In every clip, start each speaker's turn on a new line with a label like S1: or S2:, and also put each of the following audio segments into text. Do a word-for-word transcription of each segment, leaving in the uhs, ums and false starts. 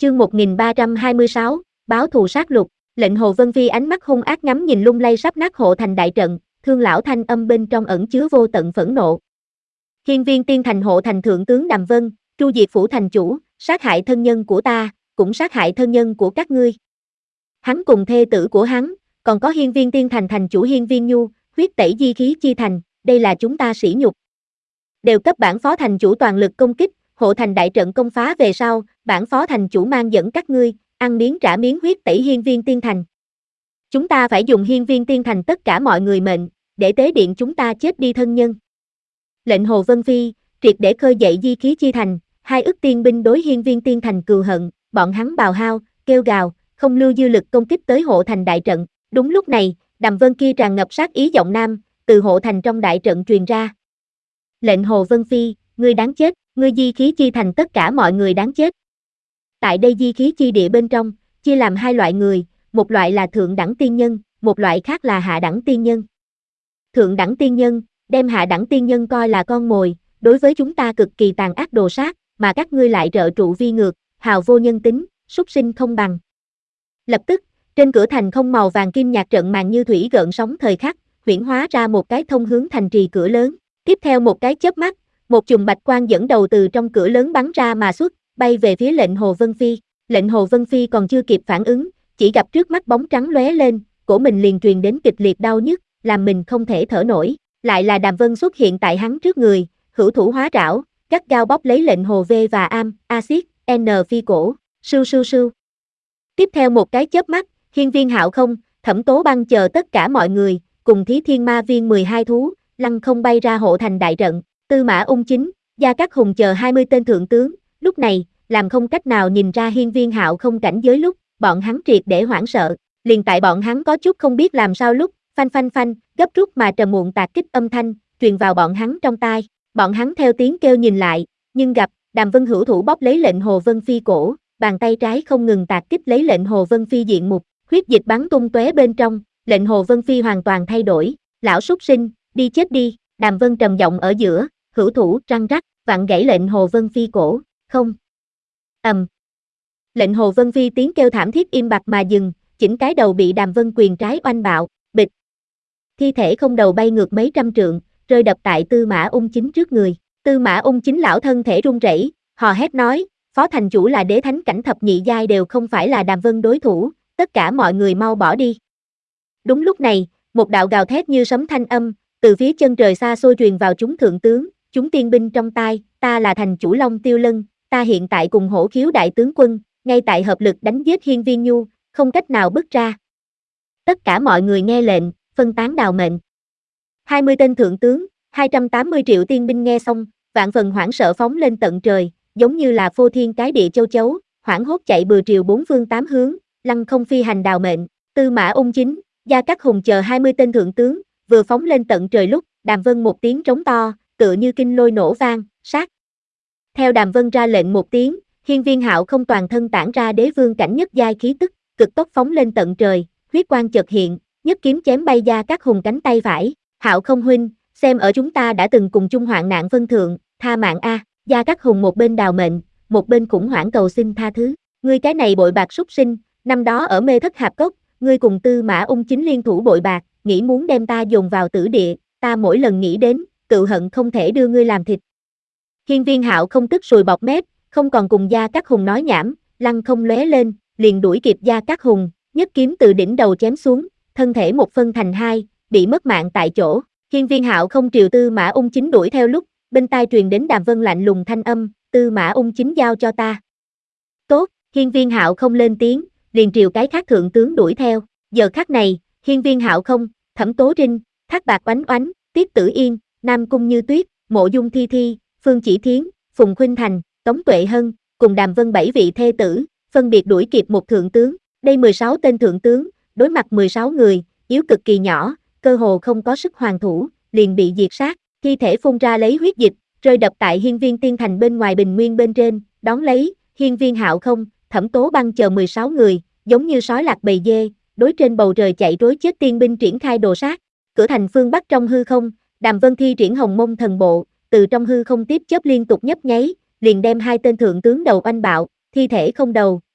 S1: Chương một nghìn ba trăm hai mươi sáu, báo thù sát lục. Lệnh Hồ Vân Phi ánh mắt hung ác ngắm nhìn lung lay sắp nát hộ thành đại trận, thương lão thanh âm bên trong ẩn chứa vô tận phẫn nộ. Hiên Viên Tiên Thành hộ thành thượng tướng Đàm Vân, tru diệt phủ thành chủ, sát hại thân nhân của ta, cũng sát hại thân nhân của các ngươi. Hắn cùng thê tử của hắn, còn có Hiên Viên Tiên Thành thành chủ Hiên Viên Nhu, huyết tẩy di khí chi thành, đây là chúng ta sỉ nhục. Đều cấp bản phó thành chủ toàn lực công kích, hộ thành đại trận công phá về sau, bản phó thành chủ mang dẫn các ngươi, ăn miếng trả miếng huyết tẩy Hiên Viên Tiên Thành. Chúng ta phải dùng Hiên Viên Tiên Thành tất cả mọi người mệnh, để tế điện chúng ta chết đi thân nhân. Lệnh Hồ Vân Phi, triệt để khơi dậy di khí chi thành, hai ức tiên binh đối Hiên Viên Tiên Thành cừu hận, bọn hắn bào hao, kêu gào, không lưu dư lực công kích tới hộ thành đại trận. Đúng lúc này, Đàm Vân kia tràn ngập sát ý giọng nam, từ hộ thành trong đại trận truyền ra. Lệnh Hồ Vân Phi, ngươi đáng chết, ngươi di khí chi thành tất cả mọi người đáng chết. Tại đây di khí chi địa bên trong, chia làm hai loại người, một loại là thượng đẳng tiên nhân, một loại khác là hạ đẳng tiên nhân. Thượng đẳng tiên nhân, đem hạ đẳng tiên nhân coi là con mồi, đối với chúng ta cực kỳ tàn ác đồ sát, mà các ngươi lại trợ trụ vi ngược, hào vô nhân tính, súc sinh không bằng. Lập tức, trên cửa thành không màu vàng kim nhạt trận màn như thủy gợn sóng thời khắc, huyễn hóa ra một cái thông hướng thành trì cửa lớn. Tiếp theo một cái chớp mắt, một chùm bạch quang dẫn đầu từ trong cửa lớn bắn ra mà xuất, bay về phía lệnh Hồ Vân Phi. Lệnh Hồ Vân Phi còn chưa kịp phản ứng, chỉ gặp trước mắt bóng trắng lóe lên, cổ mình liền truyền đến kịch liệt đau nhức, làm mình không thể thở nổi. Lại là Đàm Vân xuất hiện tại hắn trước người, hữu thủ hóa trảo, gắt gao bóp lấy lệnh Hồ V và Am, Axit, N phi cổ, sưu sưu sưu. Tiếp theo một cái chớp mắt, Hiên Viên Hạo Không, Thẩm Tố Băng chờ tất cả mọi người, cùng Thí Thiên Ma Viên mười hai thú, lăng không bay ra hộ thành đại trận. Tư Mã Ung Chính, Gia Cát Hùng chờ hai mươi tên thượng tướng, lúc này, làm không cách nào nhìn ra Hiên Viên Hạo Không cảnh giới lúc, bọn hắn triệt để hoảng sợ, liền tại bọn hắn có chút không biết làm sao lúc, phanh phanh phanh, gấp rút mà trầm muộn tạc kích âm thanh, truyền vào bọn hắn trong tai, bọn hắn theo tiếng kêu nhìn lại, nhưng gặp, Đàm Vân hữu thủ bóp lấy lệnh Hồ Vân Phi cổ, bàn tay trái không ngừng tạc kích lấy lệnh Hồ Vân Phi diện mục, huyết dịch bắn tung tóe bên trong, lệnh Hồ Vân Phi hoàn toàn thay đổi, lão súc sinh, đi chết đi, Đàm Vân trầm giọng ở giữa, hữu thủ răng rắc, vặn gãy lệnh Hồ Vân Phi cổ, không. Ầm. Um. Lệnh Hồ Vân Phi tiếng kêu thảm thiết im bặt mà dừng, chỉnh cái đầu bị Đàm Vân quyền trái oanh bạo, bịch. Thi thể không đầu bay ngược mấy trăm trượng, rơi đập tại Tư Mã Ung Chính trước người. Tư Mã Ung Chính lão thân thể run rẩy, hò hét nói, phó thành chủ là đế thánh cảnh thập nhị giai đều không phải là Đàm Vân đối thủ, tất cả mọi người mau bỏ đi. Đúng lúc này, một đạo gào thét như sấm thanh âm, từ phía chân trời xa xôi truyền vào chúng thượng tướng, chúng tiên binh trong tai, ta là thành chủ Long Tiêu Lân, ta hiện tại cùng Hổ Khiếu đại tướng quân, ngay tại hợp lực đánh giết Hiên Viên Nhu, không cách nào bước ra. Tất cả mọi người nghe lệnh, phân tán đào mệnh. hai mươi tên thượng tướng, hai trăm tám mươi triệu tiên binh nghe xong, vạn phần hoảng sợ phóng lên tận trời, giống như là phô thiên cái địa châu chấu, hoảng hốt chạy bừa triều bốn phương tám hướng, lăng không phi hành đào mệnh. Tư Mã Ung Chính, Gia Cát Hùng chờ hai mươi tên thượng tướng, vừa phóng lên tận trời lúc, Đàm Vân một tiếng trống to, tựa như kinh lôi nổ vang, sát. Theo Đàm Vân ra lệnh một tiếng, Hiên Viên Hạo Không toàn thân tản ra đế vương cảnh nhất giai khí tức, cực tốc phóng lên tận trời, huyết quang chợt hiện, nhất kiếm chém bay Gia Cát Hùng cánh tay phải. Hạo Không huynh, xem ở chúng ta đã từng cùng chung hoạn nạn vân thượng, tha mạng a. Gia Cát Hùng một bên đào mệnh, một bên khủng hoảng cầu xin tha thứ. Ngươi cái này bội bạc súc sinh, năm đó ở Mê Thất Hạp Cốc, ngươi cùng Tư Mã Ung Chính liên thủ bội bạc, nghĩ muốn đem ta dồn vào tử địa, ta mỗi lần nghĩ đến, tự hận không thể đưa ngươi làm thịt. Hiên Viên Hạo Không tức sùi bọt mép, không còn cùng Gia Cát Hùng nói nhảm, lăng không lóe lên, liền đuổi kịp Gia Cát Hùng, nhất kiếm từ đỉnh đầu chém xuống, thân thể một phân thành hai, bị mất mạng tại chỗ. Hiên Viên Hạo Không triều Tư Mã Ung Chính đuổi theo lúc, bên tai truyền đến Đàm Vân lạnh lùng thanh âm, Tư Mã Ung Chính giao cho ta. Tốt, Hiên Viên Hạo Không lên tiếng, liền triều cái khác thượng tướng đuổi theo. Giờ khắc này, Hiên Viên Hạo Không, Thẩm Tố Trinh, Thác Bạc Oánh Oánh, Tiết Tử Yên, Nam Cung Như Tuyết, Mộ Dung Thi Thi, Phương Chỉ Thiến, Phùng Khuynh Thành, Tống Tuệ Hân, cùng Đàm Vân bảy vị thê tử, phân biệt đuổi kịp một thượng tướng. Đây mười sáu tên thượng tướng, đối mặt mười sáu người, yếu cực kỳ nhỏ, cơ hồ không có sức hoàn thủ, liền bị diệt sát, thi thể phun ra lấy huyết dịch, rơi đập tại Hiên Viên Tiên Thành bên ngoài bình nguyên bên trên, đón lấy, Hiên Viên Hạo Không, Thẩm Tố Băng chờ mười sáu người, giống như sói lạc bầy dê, đối trên bầu trời chạy trối chết tiên binh triển khai đồ sát. Cửa thành phương Bắc trong hư không, Đàm Vân thi triển Hồng Mông thần bộ, từ trong hư không tiếp chớp liên tục nhấp nháy, liền đem hai tên thượng tướng đầu oanh bạo, thi thể không đầu,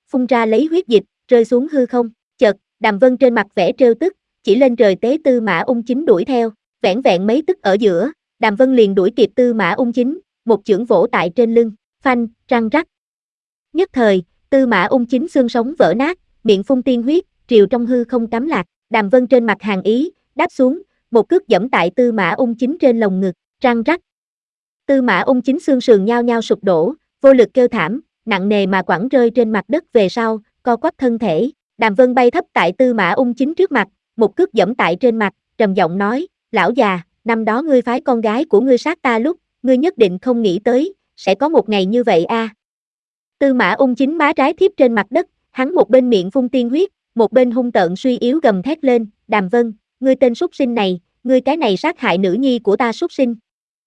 S1: phun ra lấy huyết dịch, rơi xuống hư không. Chợt, Đàm Vân trên mặt vẻ trêu tức, chỉ lên trời tế Tư Mã Ung Chính đuổi theo, vẻn vẹn mấy tức ở giữa, Đàm Vân liền đuổi kịp Tư Mã Ung Chính, một chưởng vỗ tại trên lưng, phanh, răng rắc. Nhất thời, Tư Mã Ung Chính xương sống vỡ nát, miệng phun tiên huyết, triều trong hư không cắm lạc, Đàm Vân trên mặt hàn ý, đáp xuống, một cước giẫm tại Tư Mã Ung Chính trên lồng ngực, răng rắc. Tư Mã Ung Chính xương sườn nhao nhao sụp đổ, vô lực kêu thảm, nặng nề mà quẳng rơi trên mặt đất về sau, co quắp thân thể. Đàm Vân bay thấp tại Tư Mã Ung Chính trước mặt, một cước giẫm tại trên mặt, trầm giọng nói, lão già, năm đó ngươi phái con gái của ngươi sát ta lúc, ngươi nhất định không nghĩ tới, sẽ có một ngày như vậy a. À. Tư Mã Ung Chính má trái thiếp trên mặt đất, hắn một bên miệng phun tiên huyết, một bên hung tợn suy yếu gầm thét lên, Đàm Vân, ngươi tên súc sinh này, ngươi cái này sát hại nữ nhi của ta súc sinh.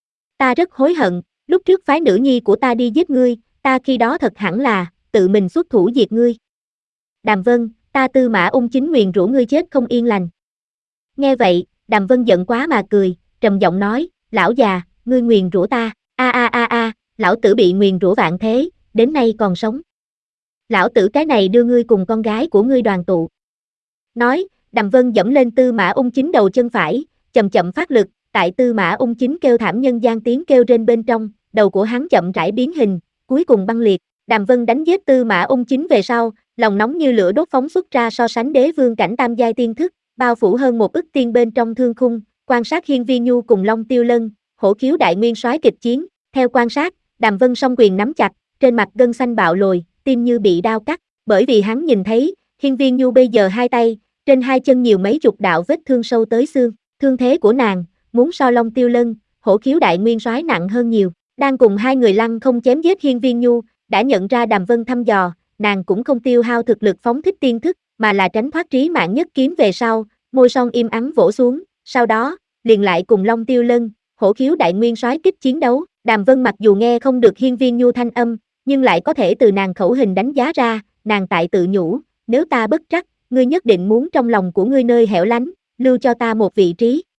S1: Ta rất hối hận, lúc trước phái nữ nhi của ta đi giết ngươi, ta khi đó thật hẳn là, tự mình xuất thủ diệt ngươi. Đàm Vân, ta Tư Mã Ung Chính nguyền rủa ngươi chết không yên lành. Nghe vậy, Đàm Vân giận quá mà cười, trầm giọng nói, lão già, ngươi nguyền rủa ta, a a a a, lão tử bị nguyền rủa vạn thế, đến nay còn sống. Lão tử cái này đưa ngươi cùng con gái của ngươi đoàn tụ. Nói, Đàm Vân dẫm lên Tư Mã Ung Chính đầu chân phải, chậm chậm phát lực, tại Tư Mã Ung Chính kêu thảm nhân gian tiếng kêu trên bên trong, đầu của hắn chậm rãi biến hình, cuối cùng băng liệt. Đàm Vân đánh giết Tư Mã Ung Chính về sau, lòng nóng như lửa đốt phóng xuất ra so sánh đế vương cảnh tam giai tiên thức, bao phủ hơn một ức tiên bên trong thương khung, quan sát Hiên Viên Nhu cùng Long Tiêu Lân, hổ khiếu đại nguyên soái kịch chiến. Theo quan sát, Đàm Vân song quyền nắm chặt, trên mặt gân xanh bạo lồi, tim như bị đao cắt, bởi vì hắn nhìn thấy, Hiên Viên Nhu bây giờ hai tay, trên hai chân nhiều mấy chục đạo vết thương sâu tới xương, thương thế của nàng, muốn so Long Tiêu Lân, hổ khiếu đại nguyên soái nặng hơn nhiều. Đang cùng hai người lăng không chém giết Hiên Viên Nhu, đã nhận ra Đàm Vân thăm dò, nàng cũng không tiêu hao thực lực phóng thích tiên thức, mà là tránh thoát trí mạng nhất kiếm về sau, môi son im ắng vỗ xuống, sau đó, liền lại cùng Long Tiêu Lân, hổ khiếu đại nguyên soái kích chiến đấu. Đàm Vân mặc dù nghe không được Hiên Viên Nhu thanh âm, nhưng lại có thể từ nàng khẩu hình đánh giá ra, nàng tại tự nhủ, nếu ta bất trắc, ngươi nhất định muốn trong lòng của ngươi nơi hẻo lánh, lưu cho ta một vị trí.